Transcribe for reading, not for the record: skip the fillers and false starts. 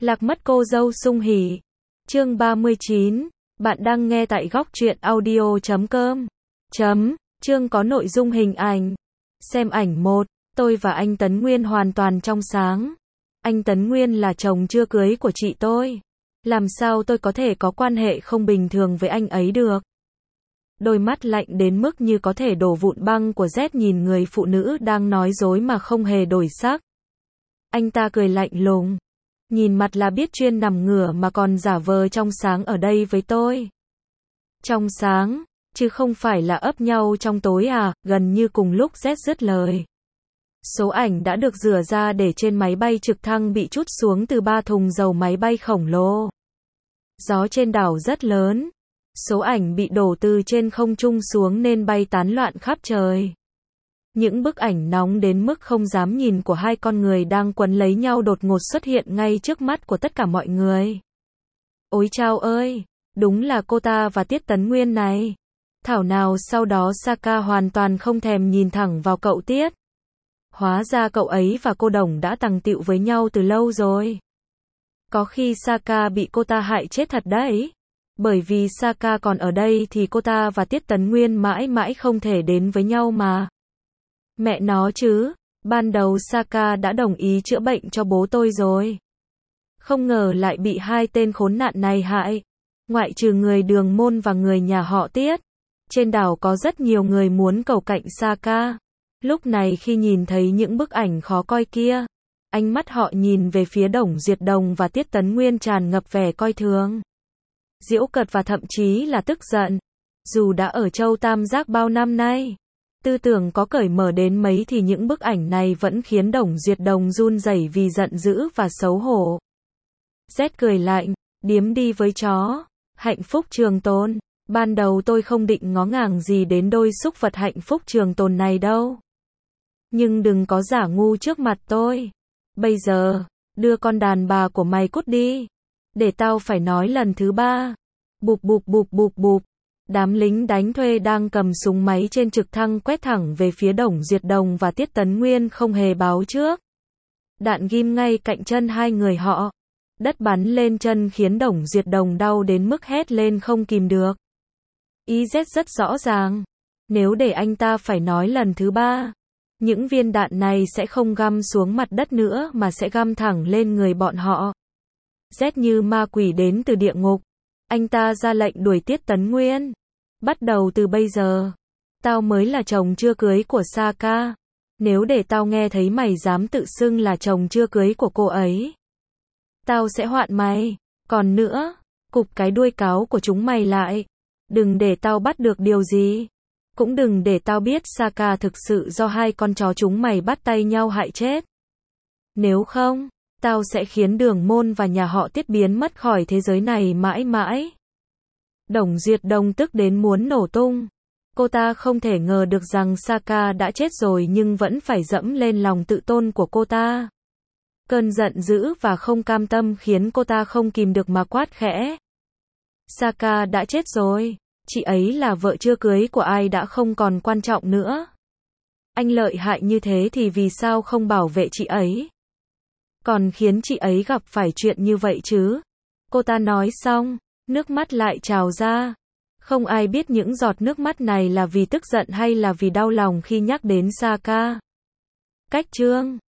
Lạc mất cô dâu sung hỉ. Chương 39. Bạn đang nghe tại góc truyện audio.com. Chương có nội dung hình ảnh. Xem ảnh 1. Tôi và anh Tấn Nguyên hoàn toàn trong sáng. Anh Tấn Nguyên là chồng chưa cưới của chị tôi. Làm sao tôi có thể có quan hệ không bình thường với anh ấy được? Đôi mắt lạnh đến mức như có thể đổ vụn băng của Z nhìn người phụ nữ đang nói dối mà không hề đổi sắc. Anh ta cười lạnh lùng. Nhìn mặt là biết chuyên nằm ngửa mà còn giả vờ trong sáng ở đây với tôi. Trong sáng, chứ không phải là ấp nhau trong tối à, gần như cùng lúc Z dứt lời. Số ảnh đã được rửa ra để trên máy bay trực thăng bị trút xuống từ 3 thùng dầu máy bay khổng lồ. Gió trên đảo rất lớn. Số ảnh bị đổ từ trên không trung xuống nên bay tán loạn khắp trời. Những bức ảnh nóng đến mức không dám nhìn của hai con người đang quấn lấy nhau đột ngột xuất hiện ngay trước mắt của tất cả mọi người. Ôi chao ơi, đúng là cô ta và Tiết Tấn Nguyên này. Thảo nào sau đó Saka hoàn toàn không thèm nhìn thẳng vào cậu Tiết. Hóa ra cậu ấy và cô Đồng đã tằng tịu với nhau từ lâu rồi. Có khi Saka bị cô ta hại chết thật đấy. Bởi vì Saka còn ở đây thì cô ta và Tiết Tấn Nguyên mãi mãi không thể đến với nhau mà. Mẹ nó chứ, ban đầu Saka đã đồng ý chữa bệnh cho bố tôi rồi. Không ngờ lại bị hai tên khốn nạn này hại. Ngoại trừ người Đường Môn và người nhà họ Tiết. Trên đảo có rất nhiều người muốn cầu cạnh Saka. Lúc này khi nhìn thấy những bức ảnh khó coi kia, ánh mắt họ nhìn về phía Đồng Duyệt Đồng và Tiết Tấn Nguyên tràn ngập vẻ coi thường, giễu cợt và thậm chí là tức giận. Dù đã ở Châu Tam Giác bao năm nay, tư tưởng có cởi mở đến mấy thì những bức ảnh này vẫn khiến Đồng Duyệt Đồng run rẩy vì giận dữ và xấu hổ. Z cười lạnh, điếm đi với chó. Hạnh phúc trường tồn. Ban đầu tôi không định ngó ngàng gì đến đôi súc vật hạnh phúc trường tồn này đâu. Nhưng đừng có giả ngu trước mặt tôi. Bây giờ, đưa con đàn bà của mày cút đi. Để tao phải nói lần thứ 3. Bụp bụp bụp bụp bụp. Đám lính đánh thuê đang cầm súng máy trên trực thăng quét thẳng về phía Đồng Duyệt Đồng và Tiết Tấn Nguyên không hề báo trước. Đạn ghim ngay cạnh chân hai người họ. Đất bắn lên chân khiến Đồng Duyệt Đồng đau đến mức hét lên không kìm được. Ý Z rất rõ ràng. Nếu để anh ta phải nói lần thứ 3, những viên đạn này sẽ không găm xuống mặt đất nữa mà sẽ găm thẳng lên người bọn họ. Z như ma quỷ đến từ địa ngục. Anh ta ra lệnh đuổi Tiết Tấn Nguyên. Bắt đầu từ bây giờ, tao mới là chồng chưa cưới của Saka. Nếu để tao nghe thấy mày dám tự xưng là chồng chưa cưới của cô ấy, tao sẽ hoạn mày. Còn nữa, cụp cái đuôi cáo của chúng mày lại. Đừng để tao bắt được điều gì. Cũng đừng để tao biết Saka thực sự do hai con chó chúng mày bắt tay nhau hại chết. Nếu không, tao sẽ khiến Đường Môn và nhà họ Tiết biến mất khỏi thế giới này mãi mãi. Đồng Duyệt Đồng tức đến muốn nổ tung. Cô ta không thể ngờ được rằng Saka đã chết rồi nhưng vẫn phải dẫm lên lòng tự tôn của cô ta. Cơn giận dữ và không cam tâm khiến cô ta không kìm được mà quát khẽ. Saka đã chết rồi. Chị ấy là vợ chưa cưới của ai đã không còn quan trọng nữa. Anh lợi hại như thế thì vì sao không bảo vệ chị ấy? Còn khiến chị ấy gặp phải chuyện như vậy chứ? Cô ta nói xong, nước mắt lại trào ra. Không ai biết những giọt nước mắt này là vì tức giận hay là vì đau lòng khi nhắc đến Saka. Cách chương